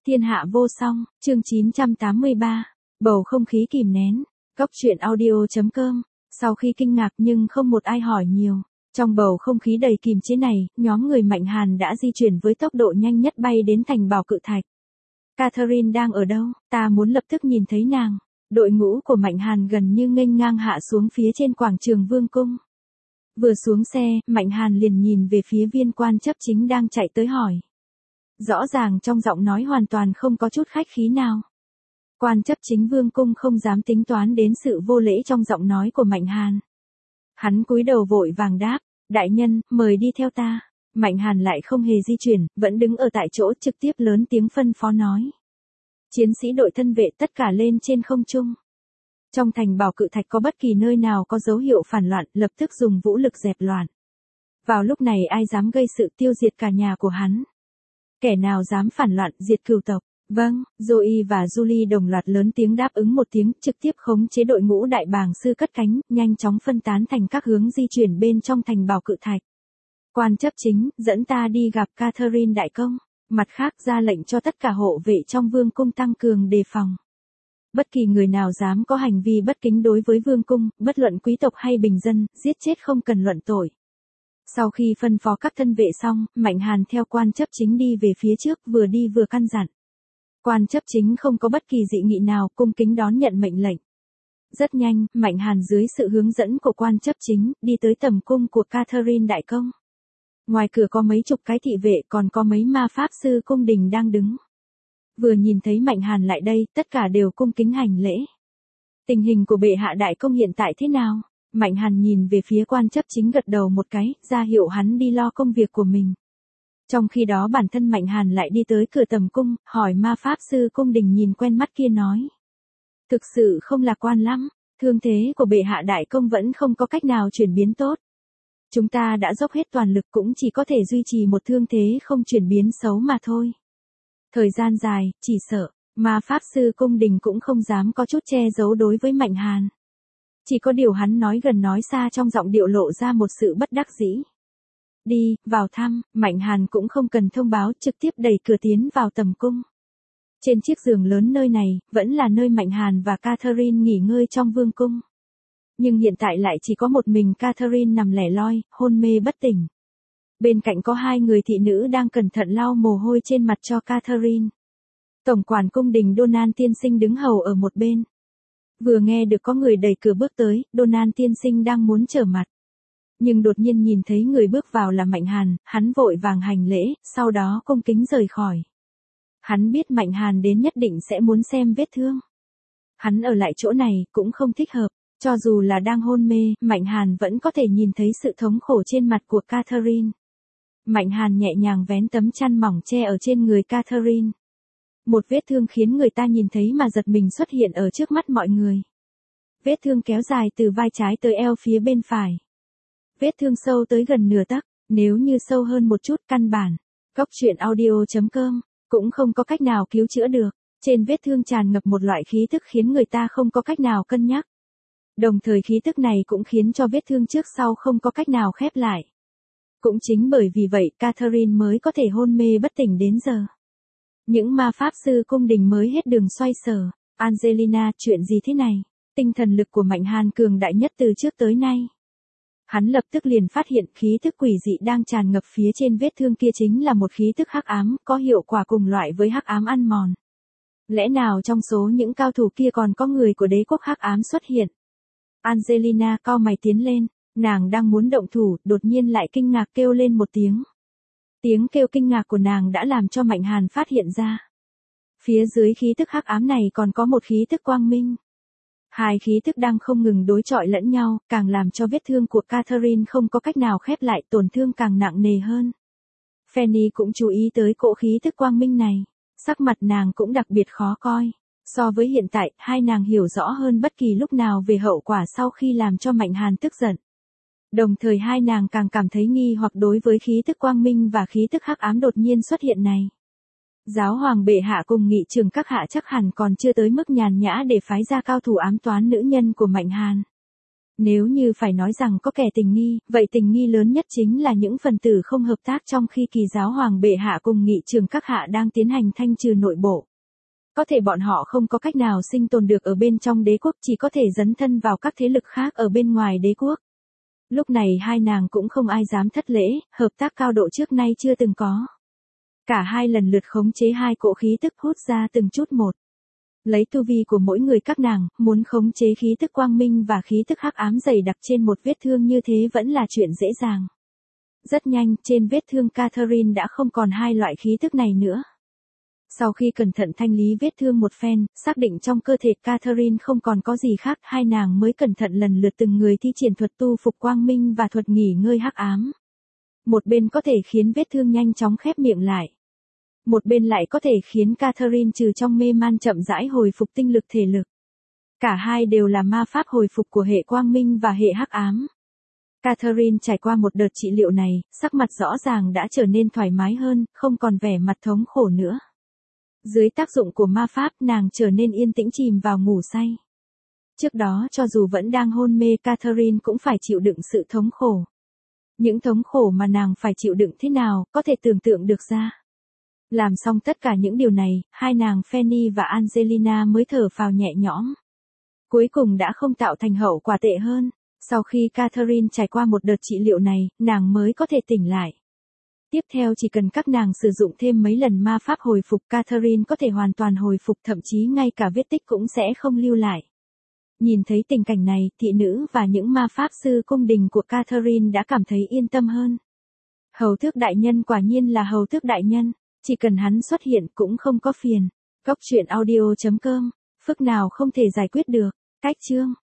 Thiên hạ vô song, chương 983. Bầu không khí kìm nén. Cốc truyện audio.com. Sau khi kinh ngạc nhưng không một ai hỏi nhiều. Trong bầu không khí đầy kìm chế này, nhóm người Mạnh Hàn đã di chuyển với tốc độ nhanh nhất bay đến thành Bảo Cự Thạch. Catherine đang ở đâu? Ta muốn lập tức nhìn thấy nàng. Đội ngũ của Mạnh Hàn gần như nghênh ngang hạ xuống phía trên quảng trường Vương cung. Vừa xuống xe, Mạnh Hàn liền nhìn về phía viên quan chấp chính đang chạy tới hỏi. Rõ ràng trong giọng nói hoàn toàn không có chút khách khí nào. Quan chấp chính Vương cung không dám tính toán đến sự vô lễ trong giọng nói của Mạnh Hàn. Hắn cúi đầu vội vàng đáp, đại nhân, mời đi theo ta. Mạnh Hàn lại không hề di chuyển, vẫn đứng ở tại chỗ trực tiếp lớn tiếng phân phó nói. Chiến sĩ đội thân vệ tất cả lên trên không trung. Trong thành Bảo Cự Thạch có bất kỳ nơi nào có dấu hiệu phản loạn, lập tức dùng vũ lực dẹp loạn. Vào lúc này ai dám gây sự tiêu diệt cả nhà của hắn. Kẻ nào dám phản loạn diệt cửu tộc. Vâng, Zoe và Julie đồng loạt lớn tiếng đáp ứng một tiếng, trực tiếp khống chế đội ngũ đại bàng sư cất cánh, nhanh chóng phân tán thành các hướng di chuyển bên trong thành Bảo Cự Thạch. Quan chấp chính, dẫn ta đi gặp Catherine đại công. Mặt khác ra lệnh cho tất cả hộ vệ trong vương cung tăng cường đề phòng. Bất kỳ người nào dám có hành vi bất kính đối với vương cung, bất luận quý tộc hay bình dân, giết chết không cần luận tội. Sau khi phân phó các thân vệ xong, Mạnh Hàn theo quan chấp chính đi về phía trước, vừa đi vừa căn dặn. Quan chấp chính không có bất kỳ dị nghị nào, cung kính đón nhận mệnh lệnh. Rất nhanh, Mạnh Hàn dưới sự hướng dẫn của quan chấp chính, đi tới tầm cung của Catherine đại công. Ngoài cửa có mấy chục cái thị vệ, còn có mấy ma pháp sư cung đình đang đứng. Vừa nhìn thấy Mạnh Hàn lại đây, tất cả đều cung kính hành lễ. Tình hình của bệ hạ đại công hiện tại thế nào? Mạnh Hàn nhìn về phía quan chấp chính gật đầu một cái, ra hiệu hắn đi lo công việc của mình. Trong khi đó bản thân Mạnh Hàn lại đi tới cửa tầm cung, hỏi ma pháp sư cung đình nhìn quen mắt kia nói. Thực sự không lạc quan lắm, thương thế của bệ hạ đại công vẫn không có cách nào chuyển biến tốt. Chúng ta đã dốc hết toàn lực cũng chỉ có thể duy trì một thương thế không chuyển biến xấu mà thôi. Thời gian dài, chỉ sợ, ma pháp sư cung đình cũng không dám có chút che giấu đối với Mạnh Hàn. Chỉ có điều hắn nói gần nói xa trong giọng điệu lộ ra một sự bất đắc dĩ. Đi, vào thăm, Mạnh Hàn cũng không cần thông báo, trực tiếp đẩy cửa tiến vào tầm cung. Trên chiếc giường lớn nơi này, vẫn là nơi Mạnh Hàn và Catherine nghỉ ngơi trong vương cung. Nhưng hiện tại lại chỉ có một mình Catherine nằm lẻ loi, hôn mê bất tỉnh. Bên cạnh có hai người thị nữ đang cẩn thận lau mồ hôi trên mặt cho Catherine. Tổng quản cung đình Donald tiên sinh đứng hầu ở một bên. Vừa nghe được có người đẩy cửa bước tới, Donald tiên sinh đang muốn trở mặt. Nhưng đột nhiên nhìn thấy người bước vào là Mạnh Hàn, hắn vội vàng hành lễ, sau đó cung kính rời khỏi. Hắn biết Mạnh Hàn đến nhất định sẽ muốn xem vết thương. Hắn ở lại chỗ này cũng không thích hợp, cho dù là đang hôn mê, Mạnh Hàn vẫn có thể nhìn thấy sự thống khổ trên mặt của Catherine. Mạnh Hàn nhẹ nhàng vén tấm chăn mỏng che ở trên người Catherine. Một vết thương khiến người ta nhìn thấy mà giật mình xuất hiện ở trước mắt mọi người. Vết thương kéo dài từ vai trái tới eo phía bên phải. Vết thương sâu tới gần nửa tấc, nếu như sâu hơn một chút căn bản. Cốc truyện audio.com, cũng không có cách nào cứu chữa được. Trên vết thương tràn ngập một loại khí tức khiến người ta không có cách nào cân nhắc. Đồng thời khí tức này cũng khiến cho vết thương trước sau không có cách nào khép lại. Cũng chính bởi vì vậy Catherine mới có thể hôn mê bất tỉnh đến giờ. Những ma pháp sư cung đình mới hết đường xoay sở. Angelina, chuyện gì thế này? Tinh thần lực của Mạnh Hàn cường đại nhất từ trước tới nay. Hắn lập tức liền phát hiện khí thức quỷ dị đang tràn ngập phía trên vết thương kia chính là một khí thức hắc ám, có hiệu quả cùng loại với hắc ám ăn mòn. Lẽ nào trong số những cao thủ kia còn có người của đế quốc hắc ám xuất hiện? Angelina cau mày tiến lên, nàng đang muốn động thủ, đột nhiên lại kinh ngạc kêu lên một tiếng. Tiếng kêu kinh ngạc của nàng đã làm cho Mạnh Hàn phát hiện ra. Phía dưới khí tức hắc ám này còn có một khí tức quang minh. Hai khí tức đang không ngừng đối chọi lẫn nhau, càng làm cho vết thương của Catherine không có cách nào khép lại, tổn thương càng nặng nề hơn. Fanny cũng chú ý tới cỗ khí tức quang minh này, sắc mặt nàng cũng đặc biệt khó coi. So với hiện tại, hai nàng hiểu rõ hơn bất kỳ lúc nào về hậu quả sau khi làm cho Mạnh Hàn tức giận. Đồng thời hai nàng càng cảm thấy nghi hoặc đối với khí tức quang minh và khí tức hắc ám đột nhiên xuất hiện này. Giáo hoàng bệ hạ cùng nghị trường các hạ chắc hẳn còn chưa tới mức nhàn nhã để phái ra cao thủ ám toán nữ nhân của Mạnh Hàn. Nếu như phải nói rằng có kẻ tình nghi, vậy tình nghi lớn nhất chính là những phần tử không hợp tác trong khi kỳ giáo hoàng bệ hạ cùng nghị trường các hạ đang tiến hành thanh trừ nội bộ. Có thể bọn họ không có cách nào sinh tồn được ở bên trong đế quốc, chỉ có thể dấn thân vào các thế lực khác ở bên ngoài đế quốc. Lúc này hai nàng cũng không ai dám thất lễ, hợp tác cao độ trước nay chưa từng có. Cả hai lần lượt khống chế hai cỗ khí tức hút ra từng chút một. Lấy tu vi của mỗi người các nàng, muốn khống chế khí tức quang minh và khí tức hắc ám dày đặc trên một vết thương như thế vẫn là chuyện dễ dàng. Rất nhanh, trên vết thương Catherine đã không còn hai loại khí tức này nữa. Sau khi cẩn thận thanh lý vết thương một phen, xác định trong cơ thể Catherine không còn có gì khác, hai nàng mới cẩn thận lần lượt từng người thi triển thuật tu phục quang minh và thuật nghỉ ngơi hắc ám. Một bên có thể khiến vết thương nhanh chóng khép miệng lại. Một bên lại có thể khiến Catherine trừ trong mê man chậm rãi hồi phục tinh lực thể lực. Cả hai đều là ma pháp hồi phục của hệ quang minh và hệ hắc ám. Catherine trải qua một đợt trị liệu này, sắc mặt rõ ràng đã trở nên thoải mái hơn, không còn vẻ mặt thống khổ nữa. Dưới tác dụng của ma pháp, nàng trở nên yên tĩnh chìm vào ngủ say. Trước đó cho dù vẫn đang hôn mê, Catherine cũng phải chịu đựng sự thống khổ. Những thống khổ mà nàng phải chịu đựng thế nào, có thể tưởng tượng được ra. Làm xong tất cả những điều này, hai nàng Fanny và Angelina mới thở phào nhẹ nhõm. Cuối cùng đã không tạo thành hậu quả tệ hơn. Sau khi Catherine trải qua một đợt trị liệu này, nàng mới có thể tỉnh lại. Tiếp theo chỉ cần các nàng sử dụng thêm mấy lần ma pháp hồi phục, Catherine có thể hoàn toàn hồi phục, thậm chí ngay cả vết tích cũng sẽ không lưu lại. Nhìn thấy tình cảnh này, thị nữ và những ma pháp sư cung đình của Catherine đã cảm thấy yên tâm hơn. Hầu tước đại nhân quả nhiên là hầu tước đại nhân, chỉ cần hắn xuất hiện cũng không có phiền. Góc truyện audio.com, phức nào không thể giải quyết được. Cách chương